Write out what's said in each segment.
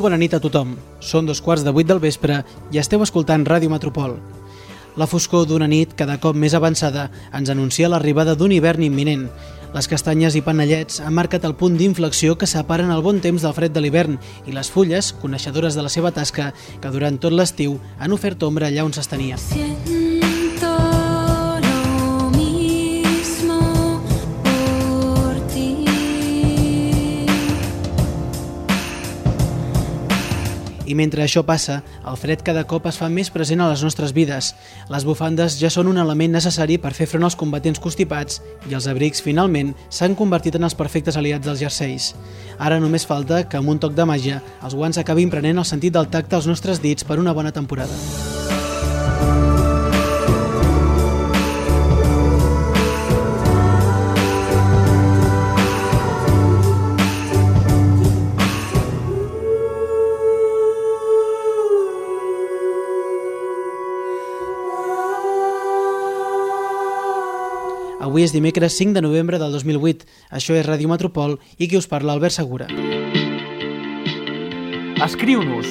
bona nit a tothom. Són 2:15 del vespre i esteu escoltant Ràdio Metropol. La foscor d'una nit cada cop més avançada ens anuncia l'arribada d'un hivern imminent. Les castanyes i panellets han marcat el punt d'inflexió que separen el bon temps del fred de l'hivern i les fulles, coneixedores de la seva tasca, que durant tot l'estiu han ofert ombra allà on s'estenia. I mentre això passa, el fred cada cop es fa més present a les nostres vides. Les bufandes ja són un element necessari per fer front als combatents constipats i els abrics, finalment, s'han convertit en els perfectes aliats dels jerseis. Ara només falta que, amb un toc de màgia, els guants acabin prenent el sentit del tacte als nostres dits per una bona temporada. Avui és dimecres 5 de novembre del 2008. Això és Ràdio Metropol i qui us parla, Albert Segura. Escriu-nos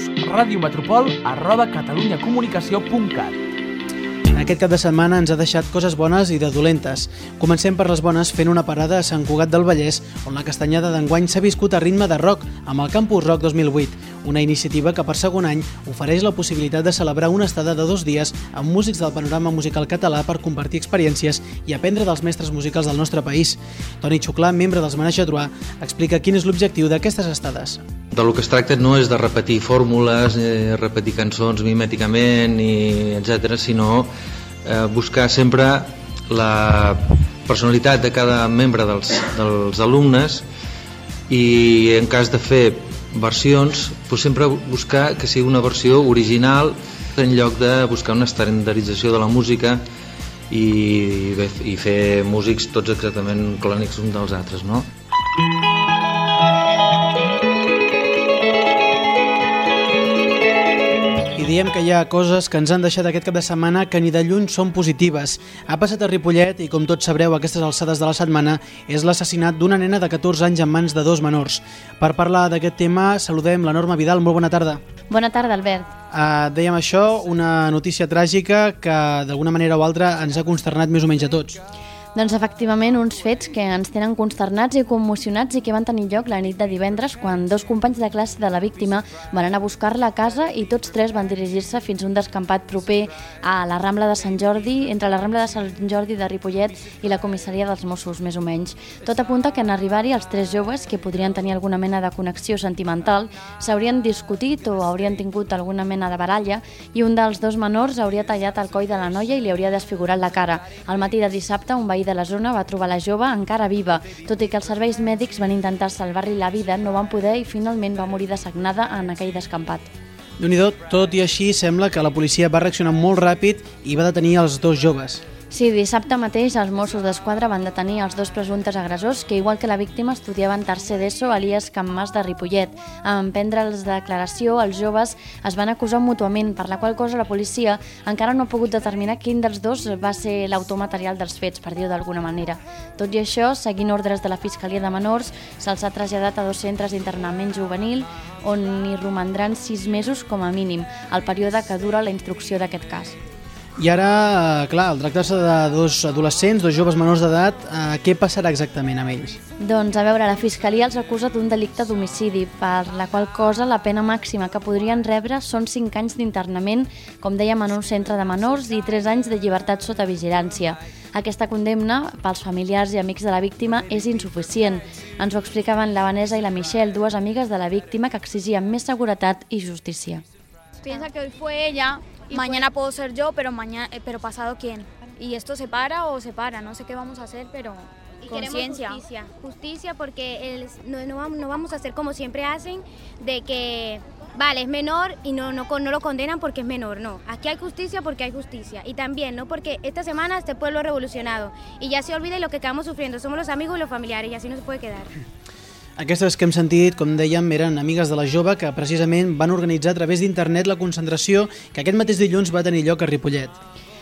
radiometropol@catalunyacomunicació.cat. Aquest cap de setmana ens ha deixat coses bones i de dolentes. Comencem per les bones fent una parada a Sant Cugat del Vallès, on la castanyada d'enguany s'ha viscut a ritme de rock, amb el Campus Rock 2008, una iniciativa que per segon any ofereix la possibilitat de celebrar una estada de 2 dies amb músics del panorama musical català per compartir experiències i aprendre dels mestres musicals del nostre país. Toni Xuclà, membre dels Manaixa Droit, explica quin és l'objectiu d'aquestes estades. Del que es tracta no és de repetir fórmules, repetir cançons mimèticament, etc., sinó buscar sempre la personalitat de cada membre dels alumnes i en cas de fer versions, sempre buscar que sigui una versió original en lloc de buscar una estandardització de la música i fer músics tots exactament clònics uns dels altres, no? I diem que hi ha coses que ens han deixat aquest cap de setmana que ni de lluny són positives. Ha passat a Ripollet i, com tots sabreu a aquestes alçades de la setmana, és l'assassinat d'una nena de 14 anys en mans de 2 menors. Per parlar d'aquest tema, saludem la Norma Vidal. Molt bona tarda. Bona tarda, Albert. Dèiem això, una notícia tràgica que d'alguna manera o altra ens ha consternat més o menys a tots. Doncs efectivament uns fets que ens tenen consternats i commocionats i que van tenir lloc la nit de divendres quan 2 companys de classe de la víctima van anar a buscar-la a casa i tots 3 van dirigir-se fins a un descampat proper a la Rambla de Sant Jordi, entre la Rambla de Sant Jordi de Ripollet i la comissaria dels Mossos, més o menys. Tot apunta que en arribar-hi els 3 joves, que podrien tenir alguna mena de connexió sentimental, s'haurien discutit o haurien tingut alguna mena de baralla i un dels 2 menors hauria tallat el coll de la noia i li hauria desfigurat la cara. Al matí de dissabte, un veí de la zona va trobar la jove encara viva, tot i que els serveis mèdics van intentar salvar-li la vida, no van poder i finalment va morir dessagnada en aquell descampat. Déu-n'hi-do, tot i així sembla que la policia va reaccionar molt ràpid i va detenir els 2 joves. Sí, dissabte mateix els Mossos d'Esquadra van detenir els 2 presumptes agressors que, igual que la víctima, estudiaven tercer d'ESO a l'IES Can Mas de Ripollet. En prendre'ls declaració, els joves es van acusar mútuament, per la qual cosa la policia encara no ha pogut determinar quin dels 2 va ser l'autor material dels fets, per dir-ho d'alguna manera. Tot i això, seguint ordres de la Fiscalia de Menors, se'ls ha traslladat a 2 centres d'internament juvenil on hi romandran 6 mesos com a mínim, el període que dura la instrucció d'aquest cas. I ara, clar, al tractar-se de 2 adolescents, 2 joves menors d'edat, què passarà exactament amb ells? Doncs, a veure, la Fiscalia els acusa d'un delicte d'homicidi, per la qual cosa la pena màxima que podrien rebre són 5 anys d'internament, com dèiem, en un centre de menors i 3 anys de llibertat sota vigilància. Aquesta condemna, pels familiars i amics de la víctima, és insuficient. Ens ho explicaven la Vanessa i la Michelle, 2 amigues de la víctima que exigien més seguretat i justícia. Piensa que hoy fue ella, mañana puedo ser yo, pero pasado quién. Y esto se para o se para, no sé qué vamos a hacer, pero conciencia. Justicia porque no vamos a hacer como siempre hacen, de que vale, es menor y no lo condenan porque es menor, no. Aquí hay justicia porque hay justicia. Y también, no porque esta semana este pueblo ha revolucionado y ya se olvida lo que acabamos sufriendo, somos los amigos y los familiares y así no se puede quedar. Aquestes que hem sentit, com dèiem, eren amigues de la jove que precisament van organitzar a través d'internet la concentració que aquest mateix dilluns va tenir lloc a Ripollet.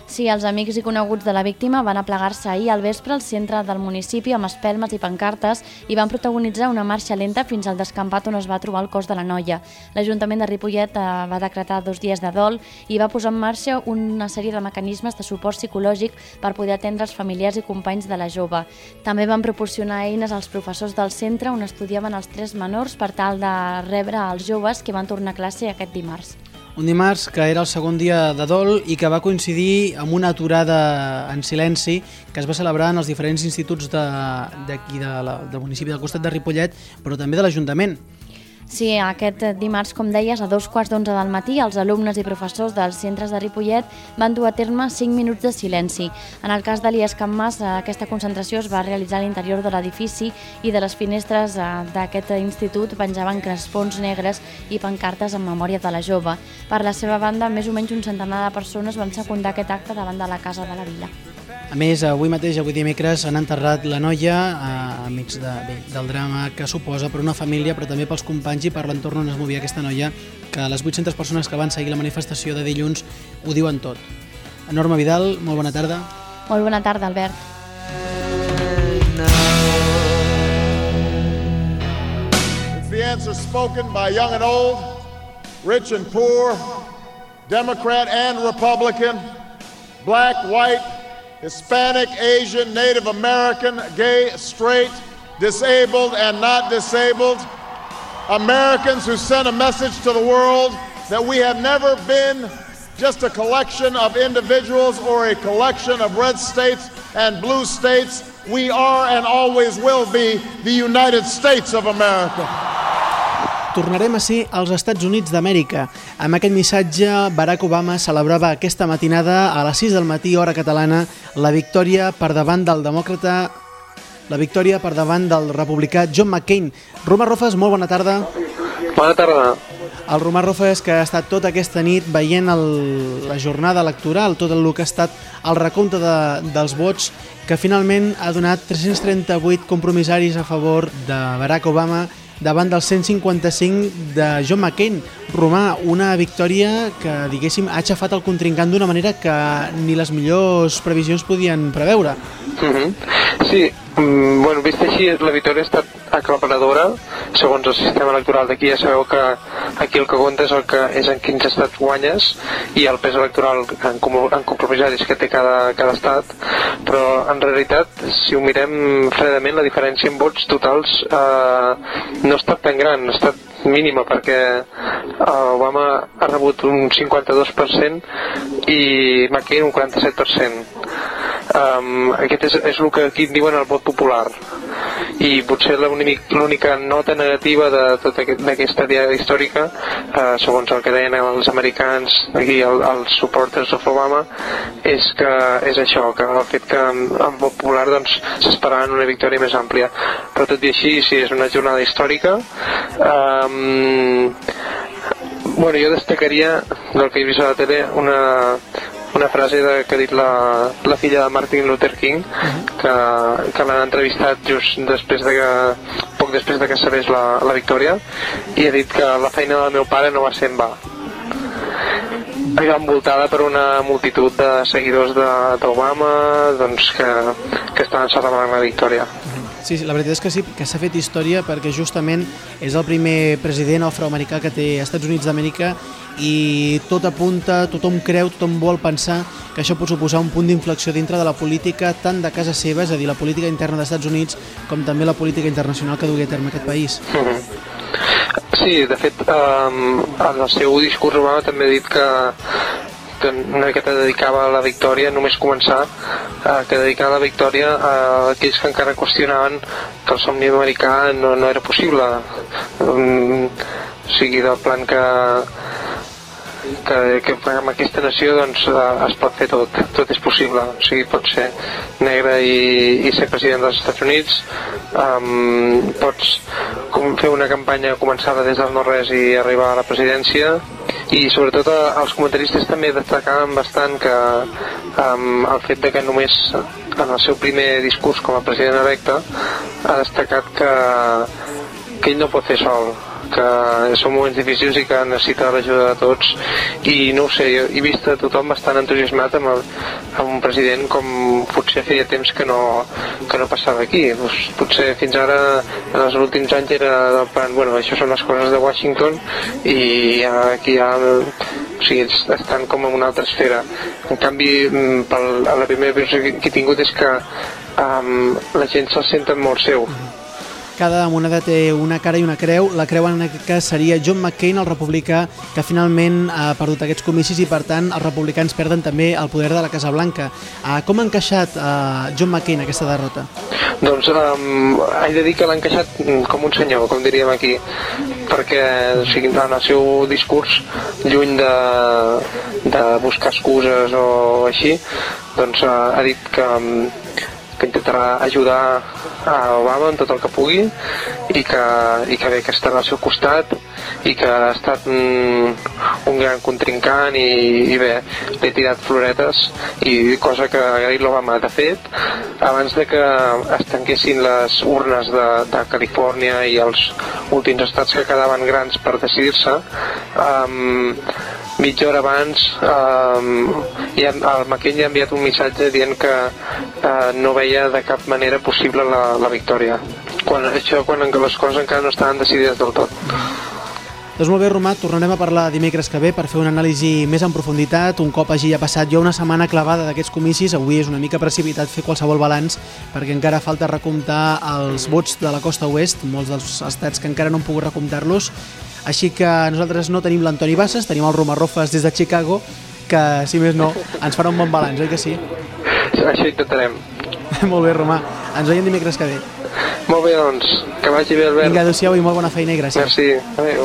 Sí, els amics i coneguts de la víctima van aplegar-se ahir al vespre al centre del municipi amb espelmes i pancartes i van protagonitzar una marxa lenta fins al descampat on es va trobar el cos de la noia. L'Ajuntament de Ripollet va decretar 2 dies de dol i va posar en marxa una sèrie de mecanismes de suport psicològic per poder atendre els familiars i companys de la jove. També van proporcionar eines als professors del centre on estudiaven els 3 menors per tal de rebre els joves que van tornar a classe aquest dimarts. Un dimarts que era el segon dia de dol i que va coincidir amb una aturada en silenci que es va celebrar en els diferents instituts d'aquí del municipi del costat de Ripollet, però també de l'Ajuntament. Sí, aquest dimarts, com deies, a 2:15 del matí, els alumnes i professors dels centres de Ripollet van dur a terme 5 minuts de silenci. En el cas d'Elias Can Mas, aquesta concentració es va realitzar a l'interior de l'edifici i de les finestres d'aquest institut penjaven crespons negres i pancartes en memòria de la jove. Per la seva banda, més o menys un centenar de persones van secundar aquest acte davant de la Casa de la Vila. A més, avui mateix, avui dimecres, han enterrat la noia enmig del drama que suposa per una família, però també pels companys i per l'entorn on es movia aquesta noia, que les 800 persones que van seguir la manifestació de dilluns ho diuen tot. Norma Vidal, molt bona tarda. Molt bona tarda, Albert. It's the answer spoken by young and old, rich and poor, Democrat and Republican, black, white, Hispanic, Asian, Native American, gay, straight, disabled and not disabled, Americans who sent a message to the world that we have never been just a collection of individuals or a collection of red states and blue states. We are and always will be the United States of America. Tornarem a ser als Estats Units d'Amèrica. Amb aquest missatge, Barack Obama celebrava aquesta matinada a les 6 del matí, hora catalana, la victòria per davant del demòcrata, la victòria per davant del republicà John McCain. Romà Rofes, molt bona tarda. Bona tarda. El Romà Rofes, que ha estat tota aquesta nit veient la jornada electoral, tot el que ha estat el recompte dels vots, que finalment ha donat 338 compromissaris a favor de Barack Obama davant del 155 de John McCain. Romà, una victòria que, diguéssim, ha aixafat el contrincant d'una manera que ni les millors previsions podien preveure. Sí, bueno, vist així, la victòria ha estat aclaparadora. Segons el sistema electoral d'aquí, ja sabeu que aquí el que compta és en quins estats guanyes i el pes electoral en compromissaris que té cada estat, però en realitat, si ho mirem fredament, la diferència en vots totals no ha estat tan gran, ha estat mínima, perquè Obama ha rebut un 52% i McCain un 47%. Aquest és el que aquí diuen el vot popular, i potser l'única nota negativa de tota aquesta diada històrica, segons el que deien els americans aquí, els supporters of Obama, és això, que el fet que en vot popular s'esperaven una victòria més àmplia. Però tot i així, sí, és una jornada històrica. Bueno, jo destacaria del que he vist a la tele una frase que ha dit la filla de Martin Luther King, que l'han entrevistat just poc després de que sabés la victòria, i ha dit que la feina del meu pare no va ser en va. Envoltada per una multitud de seguidors d'Obama que estaven celebrant la victòria. Sí, la veritat és que sí, que s'ha fet història perquè justament és el primer president afroamericà que té Estats Units d'Amèrica i tot apunta, tothom creu, tothom vol pensar que això pot suposar un punt d'inflexió dintre de la política tant de casa seva, és a dir, la política interna dels Estats Units, com també la política internacional que dugui a terme aquest país. Sí, de fet, en el seu discurs Obama també ha dit que una miqueta dedicava la victòria, només començar, que dedicava la victòria a aquells que encara qüestionaven que el somni americà no era possible. O sigui, del plan que amb aquesta nació es pot fer tot és possible. O sigui, pots ser negre i ser president dels Estats Units, pots fer una campanya començada des del no-res i arribar a la presidència, i sobretot els comentaristes també destacaven bastant que el fet de que només en el seu primer discurs com a president electe ha destacat que ell no pot fer sol, que són moments difícils i que necessita l'ajuda de tots, i no ho sé, jo he vist a tothom bastant entusiasmat amb un president com potser feia temps que no passava aquí. Potser fins ara en els últims anys era del plan, bueno, això són les coses de Washington i aquí ja o sigui, estan com en una altra esfera. En canvi, la primera impressió que he tingut és que la gent se'l senten molt seu. Cada moneda té una cara i una creu. La creu en aquest cas seria John McCain, el republicà que finalment ha perdut aquests comicis i per tant els republicans perden també el poder de la Casa Blanca. Com ha encaixat John McCain aquesta derrota? Doncs he de dir que l'ha encaixat com un senyor, com diríem aquí, perquè o sigui, en el seu discurs, lluny de buscar excuses o així, doncs ha dit que intentarà ajudar a Obama en tot el que pugui i que bé, que estarà al seu costat i que ha estat un gran contrincant i bé, li he tirat floretes i cosa que ha dit l'Obama. De fet, abans de que es tanquessin les urnes de Califòrnia i els últims estats que quedaven grans per decidir-se, mitja hora abans el McCain ja ha enviat un missatge dient que no veia de cap manera possible la victòria, quan les coses encara no estaven decidides del tot. Doncs molt bé, Romà, tornarem a parlar dimecres que ve per fer una anàlisi més en profunditat, un cop hagi ja passat ja una setmana clavada d'aquests comicis. Avui és una mica precipitat fer qualsevol balanç perquè encara falta recomptar els vots de la costa oest, molts dels estats que encara no han pogut recomptar-los. Així que nosaltres no tenim l'Antoni Bassas, tenim el Romà Rofes des de Chicago, que si més no ens farà un bon balanç, oi que sí? Això intentarem. Molt bé, Romà, ens veiem dimecres que ve. Molt bé, doncs, que vagi bé, Albert. Vinga, adéu-siau i molt bona feina i gràcies. Merci, adéu.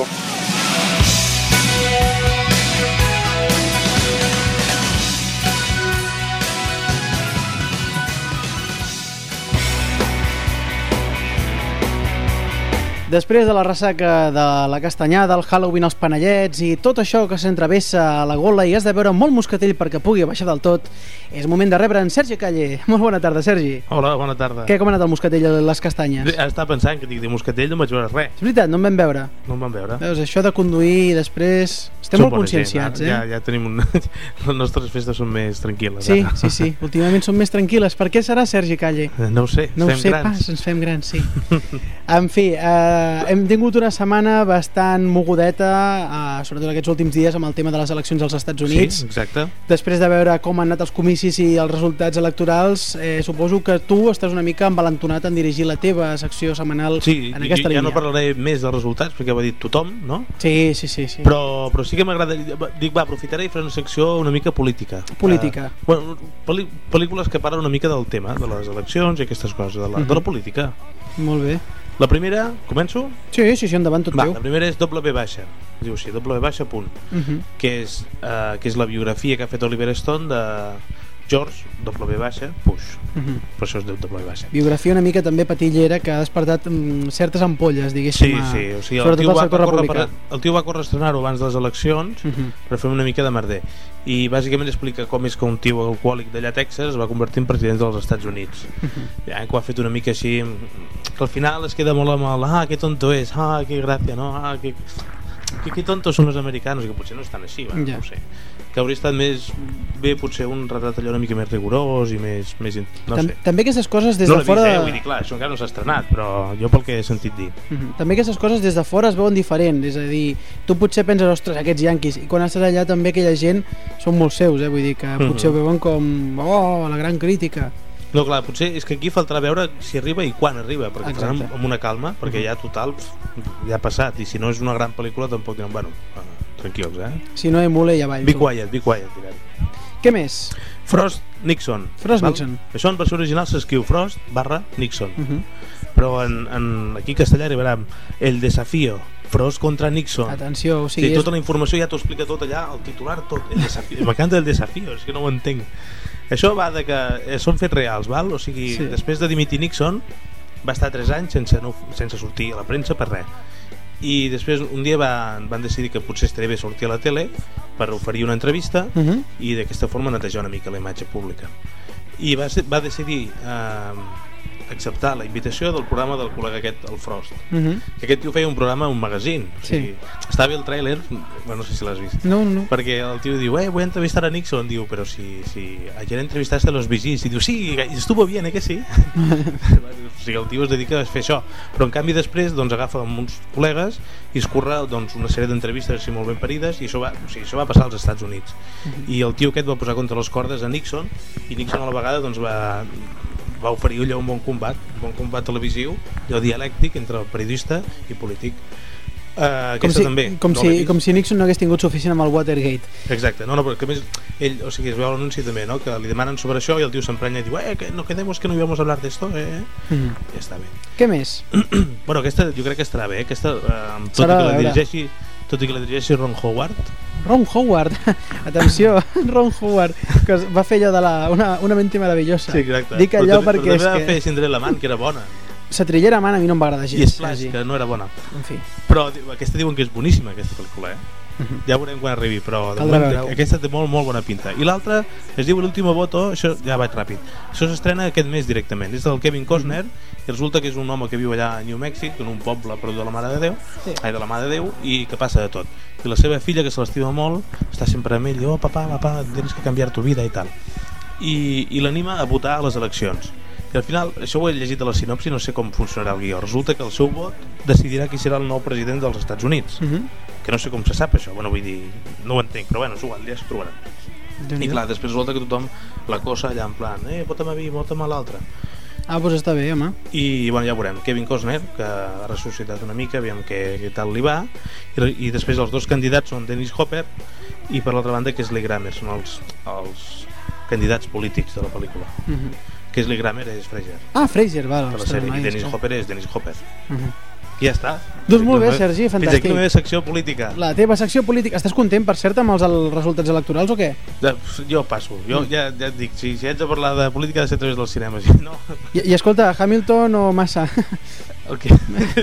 Després de la ressaca de la castanyada, el Halloween, els panellets i tot això que s'entravessa a la gola i has de veure molt moscatell perquè pugui baixar del tot, és moment de rebre en Sergi Calle. Molt bona tarda, Sergi. Hola, bona tarda. Què, com ha anat el moscatell i les castanyes? Estava pensant que dic de moscatell no vaig veure res. És veritat, no em vam veure. No em van veure. Veus, això de conduir i després... Estem molt conscienciats, eh? Ja tenim les nostres festes són més tranquil·les. Sí, sí, sí. Últimament són més tranquil·les. Per què serà, Sergi Calle? No ho sé, no ho sé, grans. Pas, ens fem grans, sí. En fi, hem tingut una setmana bastant mogudeta, sobretot aquests últims dies amb el tema de les eleccions als Estats Units. Sí, exacte. Després de veure com han anat els comicis i els resultats electorals, suposo que tu estàs una mica envalentonat en dirigir la teva secció setmanal en aquesta línia. Ja no parlaré més dels resultats perquè ho ha dit tothom, no? Sí. Però sí que m'agrada, dic, aprofitaré i faré una secció una mica política. Política. Pel·lícules que parlen una mica del tema, de les eleccions i aquestes coses, de la política. Molt bé. La primera, començo? Sí, endavant, tot teu. La primera és W baixa, diu així, W baixa punt, que és la biografia que ha fet Oliver Stone de George W baixa Bush. Per això es diu W baixa. Biografia una mica també patillera que ha despertat certes ampolles, diguéssim. Sí, o sigui, el tio va córrer a estrenar-ho abans de les eleccions per fer una mica de merder, i bàsicament explica com és que un tio alcohòlic d'allà a Texas es va convertir en president dels Estats Units. Ja, que ho ha fet una mica així, que al final es queda molt amb el que tonto és, que gràcia, no? Que tontos són els americanos, que potser no estan així, no ho sé, que hauria estat més bé potser un retrat allò una mica més rigorós i més no sé. També aquestes coses des de fora... No l'he vist, vull dir, clar, això encara no s'ha estrenat, però jo pel que he sentit dir. També aquestes coses des de fora es veuen diferent, és a dir, tu potser penses, ostres, aquests yanquis, i quan estàs allà també aquella gent són molt seus, vull dir que potser ho veuen com, la gran crítica. No, clar, potser és que aquí faltarà veure si arriba i quan arriba, perquè faran amb una calma, perquè ja total ja ha passat, i si no és una gran pel·lícula tampoc diran, bueno, tranquils, si no emule ja va. Be quiet, direm. Què més? Frost Nixon. Això en versió original s'escriu Frost / Nixon, però aquí en castellà arribarà El desafío, Frost contra Nixon. Atenció, o sigui, tota la informació ja t'ho explica tot allà, el titular tot, m'encanta El desafío, és que no ho entenc. Això va de que són fets reals, val? O sigui, després de dimitir Nixon va estar 3 anys sense sortir a la premsa per res, i després un dia van decidir que potser estaria bé sortir a la tele per oferir una entrevista i d'aquesta forma netejar una mica la imatge pública, i va decidir acceptar la invitació del programa del col·lega aquest, el Frost, que aquest tio feia un programa, un magazine, o sigui, estava bé el tràiler, no sé si l'has vist, perquè el tio diu, voy a entrevistar a Nixon, diu, però si ayer entrevistaste a los VGs, i diu, sí, estuvo bien, que sí? O sigui, el tio es dedica a fer això, però en canvi després doncs, agafa amb uns col·legues i es curra doncs, una sèrie d'entrevistes així molt ben parides, i això va passar als Estats Units, i el tio aquest va posar contra les cordes a Nixon, i Nixon a la vegada doncs, va oferir allò un bon combat televisiu, allò dialèctic entre periodista i polític. Com si Nixon no hagués tingut suficient amb el Watergate. Exacte, no, però que més ell, o sigui, es veu l'anunci també, no? Que li demanen sobre això i el tio s'emprenya i diu, que no quedemos que no íbamos a hablar d'esto, ja està bé. Què més? Bueno, aquesta jo crec que estarà bé, aquesta, tot i que la dirigeixi Ron Howard. Ron Howard, atenció, Ron Howard, que va fer allò de una mente meravellosa. Sí, exacte. Dic allò perquè és que... Però també va fer Cinderella Man, que era bona. Satrillera Man a mi no em va agradar gens. I Splash, que no era bona. En fi. Però aquesta diuen que és boníssima, aquesta pel·lícula, Ja veurem quan arribi, però de moment, aquesta té molt, molt bona pinta. I l'altra es diu L'último voto, això ja vaig ràpid. Això s'estrena aquest mes directament. És del Kevin Costner, i resulta que és un home que viu allà a New Mexico, en un poble perdut de la Mare de Déu, de la Mare de Déu, i que passa de tot. I la seva filla, que se l'estima molt, està sempre amb ell, diu, papà, tens que canviar tu vida i tal. I l'anima a votar a les eleccions. I al final, això ho he llegit a la sinopsi, no sé com funcionarà el guió. Resulta que el seu vot decidirà qui serà el nou president dels Estats Units. Que no sé com se sap això, bueno, vull dir, no ho entenc, però bueno, és igual, ja s'ho trobaran. I clar, després resulta que tothom la cosa allà en plan, vota'm a mi, vota'm a l'altre. Doncs està bé, home. I bueno, ja veurem, Kevin Costner, que ha ressuscitat una mica, aviam què tal li va, i després els dos candidats són Dennis Hopper i per l'altra banda Kelsey Grammer, són els candidats polítics de la pel·lícula. Kelsey Grammer és Fraser. Fraser, val. I Dennis Hopper és Dennis Hopper. I ja està. Doncs molt bé, Sergi, fantàstic. Fins aquí la meva secció política. La teva secció política. Estàs content, per cert, amb els resultats electorals o què? Jo passo. Jo ja et dic, si haig de parlar de política ha de ser a través del cinema. No. I escolta, Hamilton o massa? El què?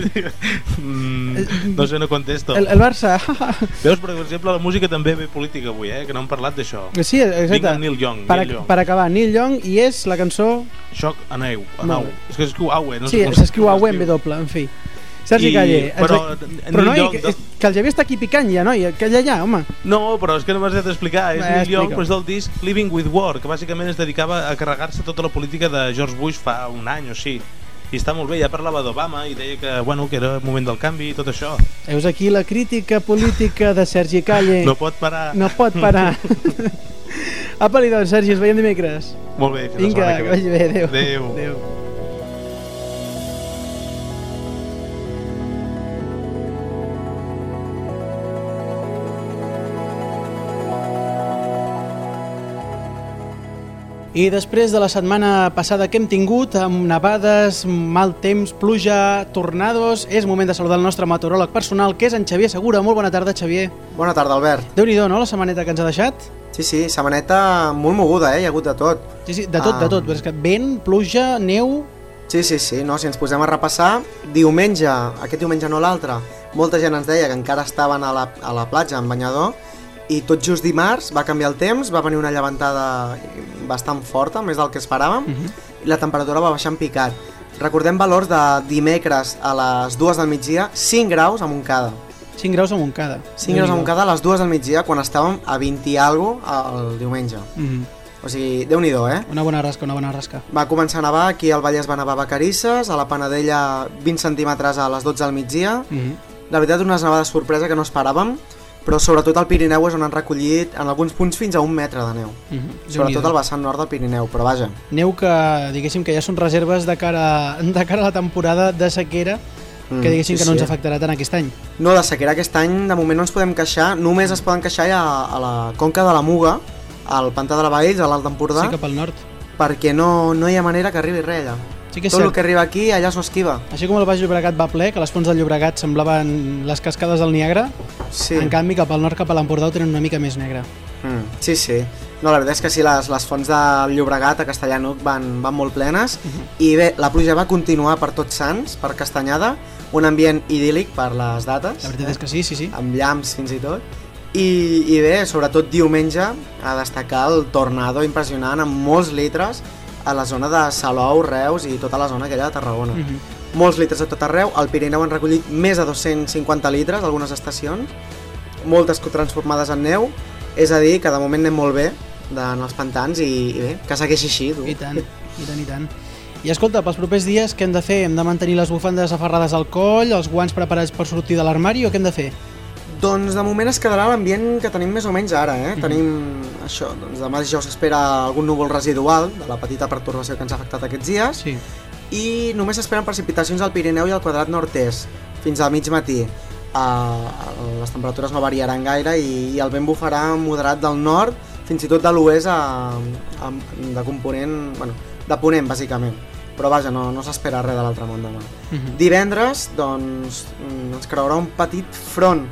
No sé, no contesto. El Barça. Veus, per exemple, la música també ve política avui, que no hem parlat d'això. Sí, exacte. Vinc amb Neil Young. Per acabar, Neil Young, i és la cançó... Shock and Awe. És que s'escriu Awe. Sí, s'escriu Awe en W, en fi. Sergi Calle, però noi, que el Javier està aquí picant ja, noi, que allà, home. No, però és que no m'has d'explicar. És Neil Young, però és del disc Living with War, que bàsicament es dedicava a carregar-se tota la política de George Bush fa un any o així. I està molt bé, ja parlava d'Obama i deia que, bueno, que era el moment del canvi i tot això. Heus aquí la crítica política de Sergi Calle. No pot parar. No pot parar. Apa-li, doncs, Sergi, ens veiem dimecres. Molt bé, fins la setmana que ve. Vinga, que vagi bé, adéu. Adéu. I després de la setmana passada que hem tingut, amb nevades, mal temps, pluja, tornados, és moment de saludar el nostre meteoròleg personal, que és en Xavier Segura. Molt bona tarda, Xavier. Bona tarda, Albert. Déu-n'hi-do, no?, la setmaneta que ens ha deixat? Sí, setmaneta molt moguda, hi ha hagut de tot. Sí, de tot, però és que vent, pluja, neu... Sí, no, si ens posem a repassar, aquest diumenge no l'altre, molta gent ens deia que encara estaven a la platja en banyador, i tot just dimarts va canviar el temps, va venir una llevantada bastant forta, més del que esperàvem, i la temperatura va baixar en picat. Recordem valors de dimecres a les 2 del migdia, 5 graus a Montcada. 5 graus a Montcada. 5 graus a Montcada a les 2 del migdia, quan estàvem a 20 i alguna el diumenge. O sigui, Déu-n'hi-do, Una bona rasca. Va començar a nevar, aquí al Vallès va nevar a Vacarisses, a la Panadella 20 centímetres a les 12 del migdia. La veritat, unes nevades sorpresa que no esperàvem, però sobretot al Pirineu és on han recollit en alguns punts fins a 1 metre de neu. Sobretot al vessant nord del Pirineu, però vaja. Neu que, diguéssim, que ja són reserves de cara a la temporada de sequera, que diguéssim que no ens afectarà tant aquest any. No, de sequera aquest any de moment no ens podem queixar, només es poden queixar a la conca de la Muga, al pantà de la Valls, a l'Alt Empordà. Sí, cap al nord. Perquè no hi ha manera que arribi res allà. Sí que és tot cert. el que arriba aquí, allà s'ho esquiva. Així com el Baix Llobregat va ple, que les fonts del Llobregat semblaven les cascades del Niagara, en canvi cap al nord, cap a l'Empordà ho tenen una mica més negre. Sí. No, la veritat és que sí, les fonts del Llobregat a Castellà-Nuc van molt plenes, i bé, la pluja va continuar per Tots Sants, per Castanyada, un ambient idíl·lic per les dates. La veritat és que sí. Amb llamps fins i tot. I bé, sobretot diumenge, a destacar el tornado impressionant amb molts litres a la zona de Salou, Reus i tota la zona aquella de Tarragona. Molts litres a tot arreu, al Pirineu han recollit més de 250 litres algunes estacions, moltes transformades en neu, és a dir, que de moment anem molt bé en els pantans i bé, que segueixi així. Tu. I tant. I escolta, pels propers dies què hem de fer? Hem de mantenir les bufandes aferrades al coll, els guants preparats per sortir de l'armari o què hem de fer? Doncs de moment es quedarà l'ambient que tenim més o menys ara, Tenim això, doncs demà dijous s'espera algun núvol residual de la petita pertorbació que ens ha afectat aquests dies i només s'esperen precipitacions al Pirineu i al quadrat nord-est fins al mig matí. Les temperatures no variaran gaire i el vent bufarà moderat del nord, fins i tot de l'oest de component, de ponent bàsicament, però vaja, no s'espera res de l'altre món demà. Divendres doncs ens creurà un petit front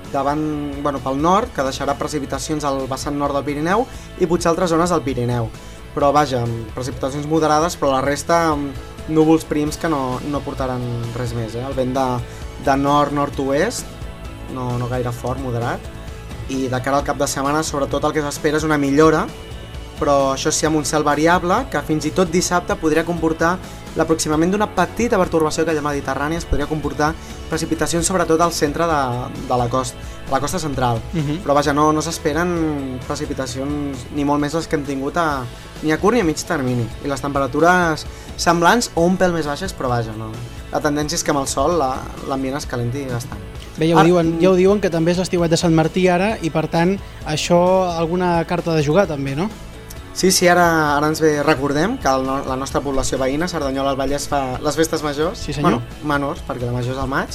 pel nord que deixarà precipitacions al vessant nord del Pirineu i potser altres zones del Pirineu, però vaja, precipitacions moderades, però la resta núvols prims que no portaran res més. El vent de nord-nord-oest, no gaire fort, moderat, i de cara al cap de setmana sobretot el que s'espera és una millora, però això sí amb un cel variable que fins i tot dissabte podria comportar l'aproximament d'una petita pertorbació que a la Mediterrània es podria comportar precipitacions sobretot al centre de la costa central, però vaja, no s'esperen precipitacions ni molt més les que hem tingut ni a curt ni a mig termini, i les temperatures semblants o un pèl més baixes, però vaja, no. La tendència és que amb el sol l'ambient es calenti bastant. Bé, ja ho diuen que també és l'estiuet de Sant Martí ara i per tant això alguna carta de jugar també, no? Sí, ara ens ve, recordem que la nostra població veïna, Cerdanyola al Vallès, fa les festes majors, menors, perquè la major és al maig,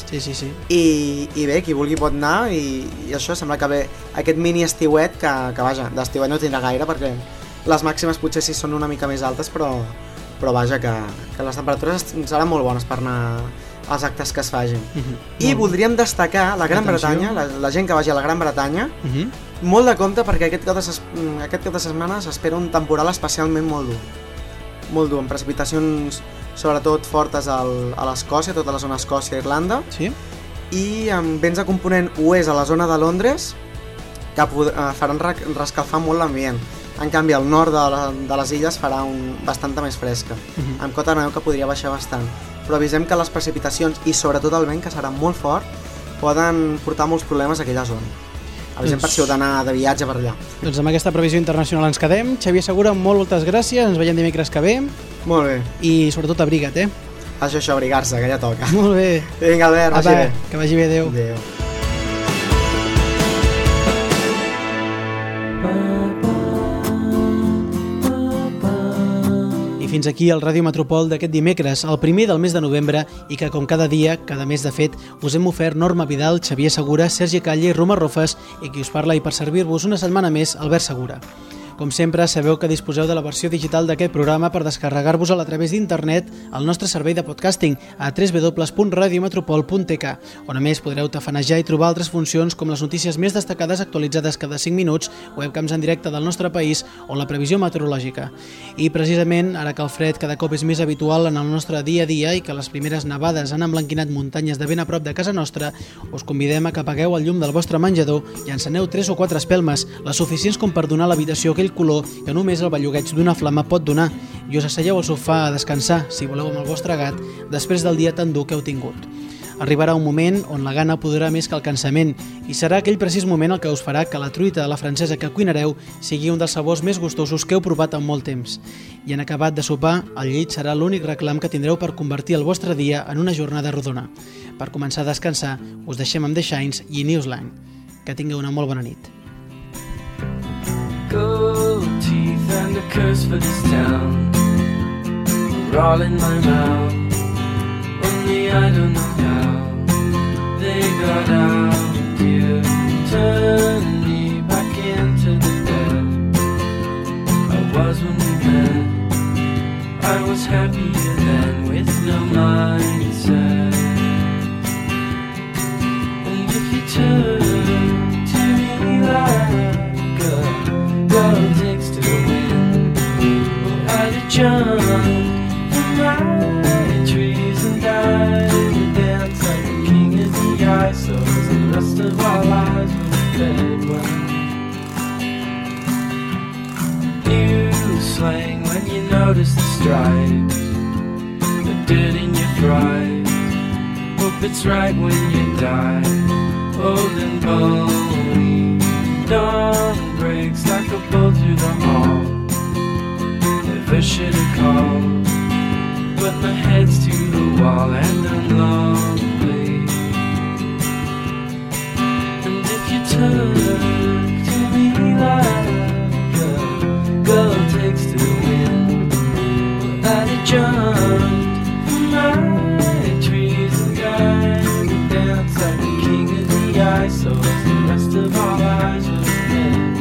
i bé, qui vulgui pot anar, i això sembla que ve aquest mini estiuet, que vaja, d'estiuet no tindrà gaire, perquè les màximes potser sí són una mica més altes, però vaja, que les temperatures seran molt bones per anar als actes que es facin. I voldríem destacar la Gran Bretanya, la gent que vagi a la Gran Bretanya, molt de compte perquè aquest cap de setmana s'espera un temporal especialment molt dur, amb precipitacions sobretot fortes a l'Escòcia, tota la zona Escòcia i Irlanda, i amb vents de component oest a la zona de Londres que faran rescalfar molt l'ambient. En canvi, al nord de les illes farà bastanta més fresca, amb cota de neu que podria baixar bastant. Però avisem que les precipitacions i sobretot el vent, que serà molt fort, poden portar molts problemes a aquella zona. Avisem per si heu d'anar de viatge per allà. Doncs amb aquesta previsió internacional ens quedem. Xavier Segura, moltes gràcies, ens veiem dimecres que ve. Molt bé. I sobretot abriga't, Això, abrigar-se, que ja toca. Molt bé. Vinga, Albert, vagi bé. Que vagi bé, adeu. Adeu. Fins aquí el Ràdio Metropol d'aquest dimecres, el primer del mes de novembre, i que com cada dia, cada mes de fet, us hem ofert Norma Vidal, Xavier Segura, Sergi Calle i Roma Rofes, i qui us parla i per servir-vos una setmana més, Albert Segura. Com sempre, sabeu que disposeu de la versió digital d'aquest programa per descarregar-vos-la a través d'internet al nostre servei de podcasting a www.radiometropol.tk, on a més podreu tafanejar i trobar altres funcions com les notícies més destacades actualitzades cada 5 minuts, webcams en directe del nostre país o la previsió meteorològica. I precisament, ara que el fred cada cop és més habitual en el nostre dia a dia i que les primeres nevades han emblanquinat muntanyes de ben a prop de casa nostra, us convidem a que apagueu el llum del vostre menjador i enceneu 3 o 4 espelmes, les suficients com per donar a l'habitació aquell color que només el bellugueig d'una flama pot donar, i us asseieu al sofà a descansar, si voleu amb el vostre gat, després del dia tan dur que heu tingut. Arribarà un moment on la gana apoderarà més que el cansament, i serà aquell precís moment el que us farà que la truita a la francesa que cuinareu sigui un dels sabors més gustosos que heu provat en molt temps. I en acabat de sopar, el llit serà l'únic reclam que tindreu per convertir el vostre dia en una jornada rodona. Per començar a descansar, us deixem amb The Shines i Newsline. Que tingueu una molt bona nit. Gold teeth and a curse for this town are all in my mouth. Only I don't know how they got out here. Turn me back into the bed I was when we met. I was happier then with no mindset. And if you turn to me like girl takes to the wind, well, I'd jump from my trees and die to dance like a king of the ice. So the rest of our lives will be fed. You slang when you notice the stripes, the dirt in your fries. Hope it's right when you die, old and bony. Dawn breaks like a bolt through the hall. Never should have called, but my head's to the wall and I'm lonely. And if you turn to me like a girl takes to the wind, well, I'd have jumped from my trees and gone and danced like the king of the ice, so as the rest of our lives was dead.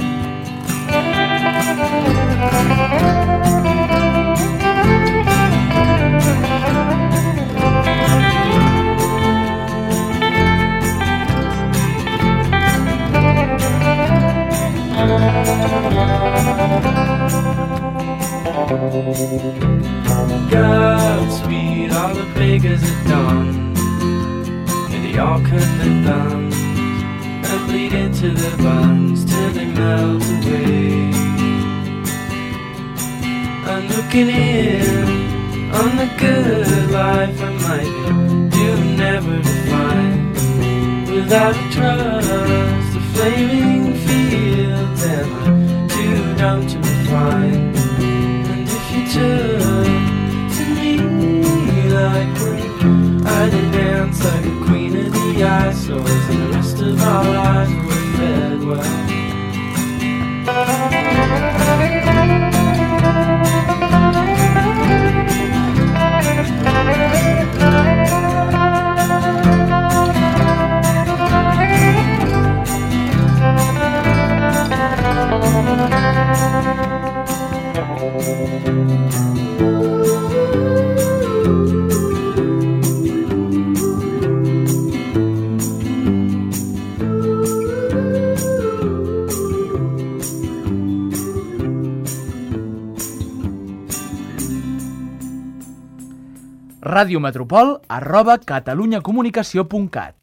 Godspeed, all the beggars are done, and they all cut their thumbs and bleed into their buns till they melt away. I'm looking in on the good life I might do never to find, without a trust, the flaming fields, and I'm too dumb to refine. And if you turn to me like queen, I'd dance like a queen of the ice, so as the rest of our lives were fed well. radiometropol@catalunyacomunicació.cat